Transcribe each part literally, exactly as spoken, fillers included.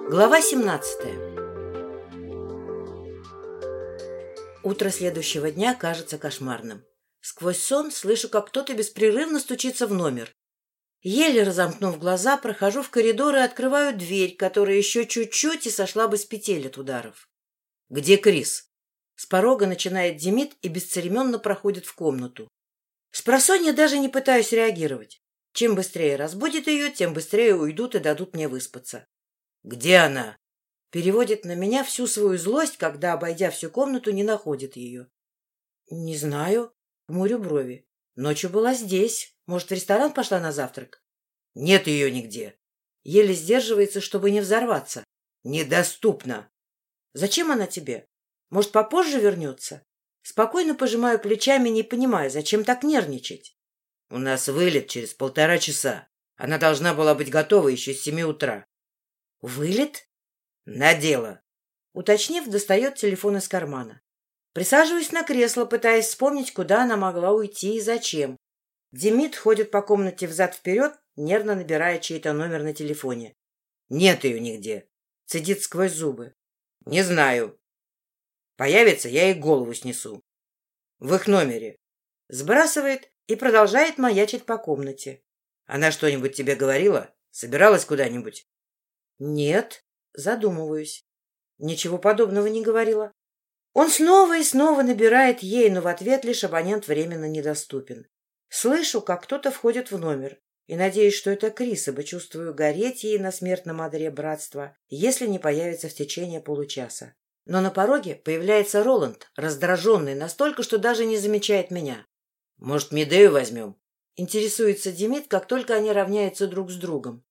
Глава семнадцатая. Утро следующего дня кажется кошмарным. Сквозь сон слышу, как кто-то беспрерывно стучится в номер. Еле разомкнув глаза, прохожу в коридор и открываю дверь, которая еще чуть-чуть и сошла бы с петель от ударов. «Где Крис?» С порога начинает Демид и бесцеремонно проходит в комнату. Спросонья даже не пытаюсь реагировать. Чем быстрее разбудит ее, тем быстрее уйдут и дадут мне выспаться. «Где она?» Переводит на меня всю свою злость, когда, обойдя всю комнату, не находит ее. «Не знаю». Хмурю брови. «Ночью была здесь. Может, в ресторан пошла на завтрак?» «Нет ее нигде». Еле сдерживается, чтобы не взорваться. «Недоступно». «Зачем она тебе? Может, попозже вернется?» Спокойно пожимаю плечами, не понимая, зачем так нервничать. «У нас вылет через полтора часа. Она должна была быть готова еще с семи утра». «Вылет?» «На дело». Уточнив, достает телефон из кармана. Присаживаюсь на кресло, пытаясь вспомнить, куда она могла уйти и зачем. Демид ходит по комнате взад-вперед, нервно набирая чей-то номер на телефоне. «Нет ее нигде», — цедит сквозь зубы. «Не знаю. Появится, я ей голову снесу. В их номере». Сбрасывает и продолжает маячить по комнате. «Она что-нибудь тебе говорила? Собиралась куда-нибудь?» «Нет», задумываюсь. Ничего подобного не говорила. Он снова и снова набирает ей, но в ответ лишь абонент временно недоступен. Слышу, как кто-то входит в номер, и надеюсь, что это Крис, ибо чувствую гореть ей на смертном одре братства, если не появится в течение получаса. Но на пороге появляется Роланд, раздраженный настолько, что даже не замечает меня. «Может, Медею возьмем?» Интересуется Демид, как только они равняются друг с другом.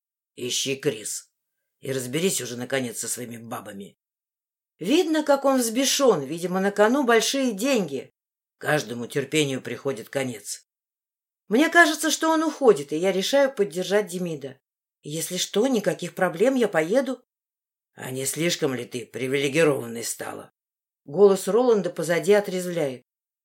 «Ищи Крис. И разберись уже, наконец, со своими бабами». Видно, как он взбешен, видимо, на кону большие деньги. Каждому терпению приходит конец. Мне кажется, что он уходит, и я решаю поддержать Демида. Если что, никаких проблем, я поеду. А не слишком ли ты привилегированной стала? Голос Роланда позади отрезвляет.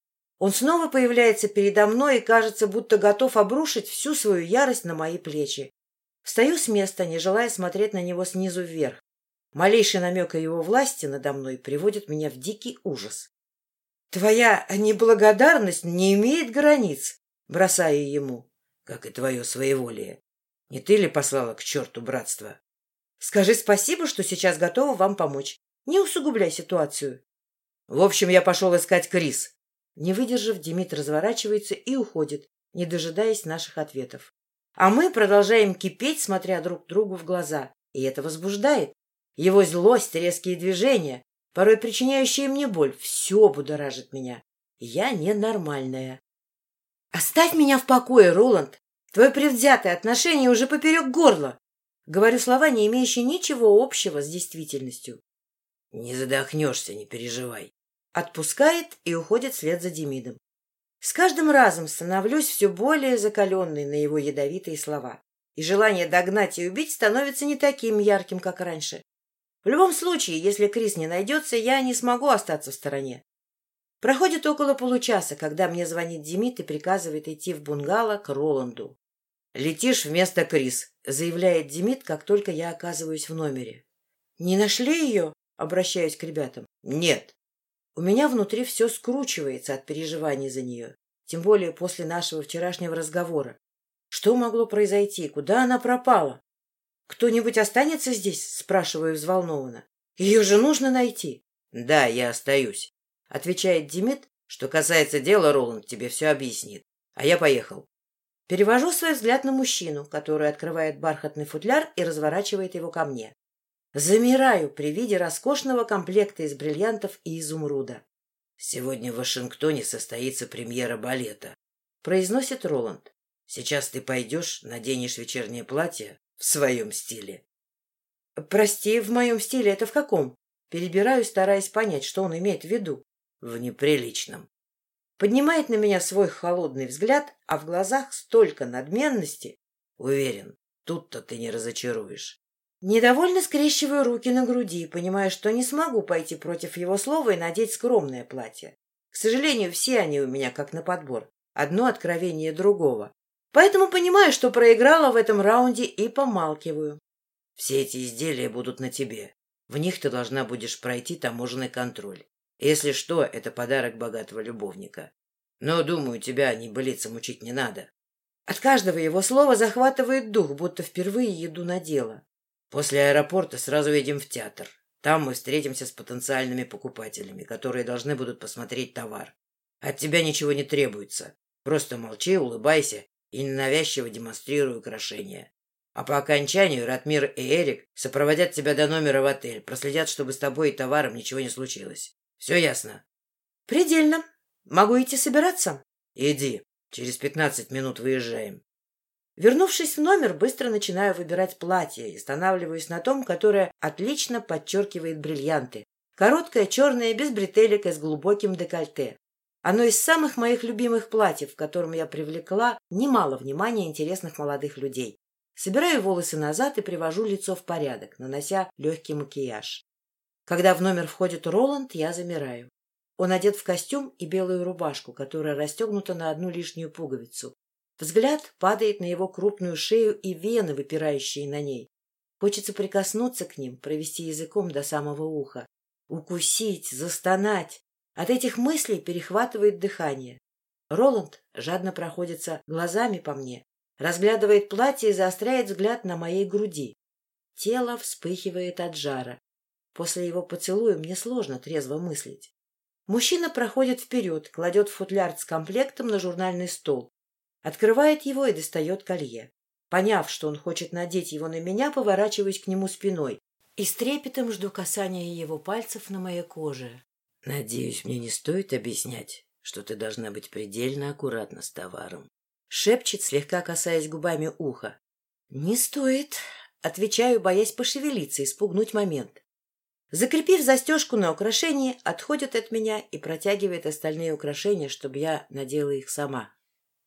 Он снова появляется передо мной и кажется, будто готов обрушить всю свою ярость на мои плечи. Встаю с места, не желая смотреть на него снизу вверх. Малейший намек о его власти надо мной приводит меня в дикий ужас. «Твоя неблагодарность не имеет границ», — бросаю ему. «Как и твое своеволие. Не ты ли послала к черту братство?» «Скажи спасибо, что сейчас готова вам помочь. Не усугубляй ситуацию». «В общем, я пошел искать Крис». Не выдержав, Демид разворачивается и уходит, не дожидаясь наших ответов. А мы продолжаем кипеть, смотря друг другу в глаза. И это возбуждает. Его злость, резкие движения, порой причиняющие мне боль, все будоражит меня. Я ненормальная. «Оставь меня в покое, Роланд! Твое предвзятое отношение уже поперек горла!» Говорю слова, не имеющие ничего общего с действительностью. «Не задохнешься, не переживай». Отпускает и уходит вслед за Демидом. С каждым разом становлюсь все более закаленной на его ядовитые слова. И желание догнать и убить становится не таким ярким, как раньше. В любом случае, если Крис не найдется, я не смогу остаться в стороне. Проходит около получаса, когда мне звонит Демид и приказывает идти в бунгало к Роланду. «Летишь вместо Крис», — заявляет Демид, как только я оказываюсь в номере. «Не нашли ее?» — обращаюсь к ребятам. «Нет». У меня внутри все скручивается от переживаний за нее, тем более после нашего вчерашнего разговора. Что могло произойти? Куда она пропала? «Кто-нибудь останется здесь?» — спрашиваю взволнованно. «Ее же нужно найти». «Да, я остаюсь», — отвечает Демид. «Что касается дела, Роланд тебе все объяснит. А я поехал». Перевожу свой взгляд на мужчину, который открывает бархатный футляр и разворачивает его ко мне. Замираю при виде роскошного комплекта из бриллиантов и изумруда. «Сегодня в Вашингтоне состоится премьера балета», — произносит Роланд. «Сейчас ты пойдешь, наденешь вечернее платье в своем стиле». «Прости, в моем стиле это в каком?» Перебираю, стараясь понять, что он имеет в виду. «В неприличном». Поднимает на меня свой холодный взгляд, а в глазах столько надменности. Уверен, тут-то ты не разочаруешь. Недовольно скрещиваю руки на груди, понимая, что не смогу пойти против его слова и надеть скромное платье. К сожалению, все они у меня как на подбор. Одно откровение другого. Поэтому понимаю, что проиграла в этом раунде, и помалкиваю. Все эти изделия будут на тебе. В них ты должна будешь пройти таможенный контроль. Если что, это подарок богатого любовника. Но, думаю, тебя небылицам учить не надо. От каждого его слова захватывает дух, будто впервые иду на дело. После аэропорта сразу едем в театр. Там мы встретимся с потенциальными покупателями, которые должны будут посмотреть товар. От тебя ничего не требуется. Просто молчи, улыбайся и ненавязчиво демонстрируй украшения. А по окончанию Ратмир и Эрик сопроводят тебя до номера в отель, проследят, чтобы с тобой и товаром ничего не случилось. Все ясно? — Предельно. Могу идти собираться? — Иди. Через пятнадцать минут выезжаем. Вернувшись в номер, быстро начинаю выбирать платье и останавливаюсь на том, которое отлично подчеркивает бриллианты. Короткое, черное, без бретелек и с глубоким декольте. Оно из самых моих любимых платьев, в котором я привлекла немало внимания интересных молодых людей. Собираю волосы назад и привожу лицо в порядок, нанося легкий макияж. Когда в номер входит Роланд, я замираю. Он одет в костюм и белую рубашку, которая расстегнута на одну лишнюю пуговицу. Взгляд падает на его крупную шею и вены, выпирающие на ней. Хочется прикоснуться к ним, провести языком до самого уха. Укусить, застонать. От этих мыслей перехватывает дыхание. Роланд жадно проходится глазами по мне, разглядывает платье и заостряет взгляд на моей груди. Тело вспыхивает от жара. После его поцелуя мне сложно трезво мыслить. Мужчина проходит вперед, кладет футляр с комплектом на журнальный стол. Открывает его и достает колье. Поняв, что он хочет надеть его на меня, поворачиваюсь к нему спиной и с трепетом жду касания его пальцев на моей коже. — Надеюсь, мне не стоит объяснять, что ты должна быть предельно аккуратна с товаром. Шепчет, слегка касаясь губами уха. — Не стоит. Отвечаю, боясь пошевелиться и спугнуть момент. Закрепив застежку на украшении, отходит от меня и протягивает остальные украшения, чтобы я надела их сама.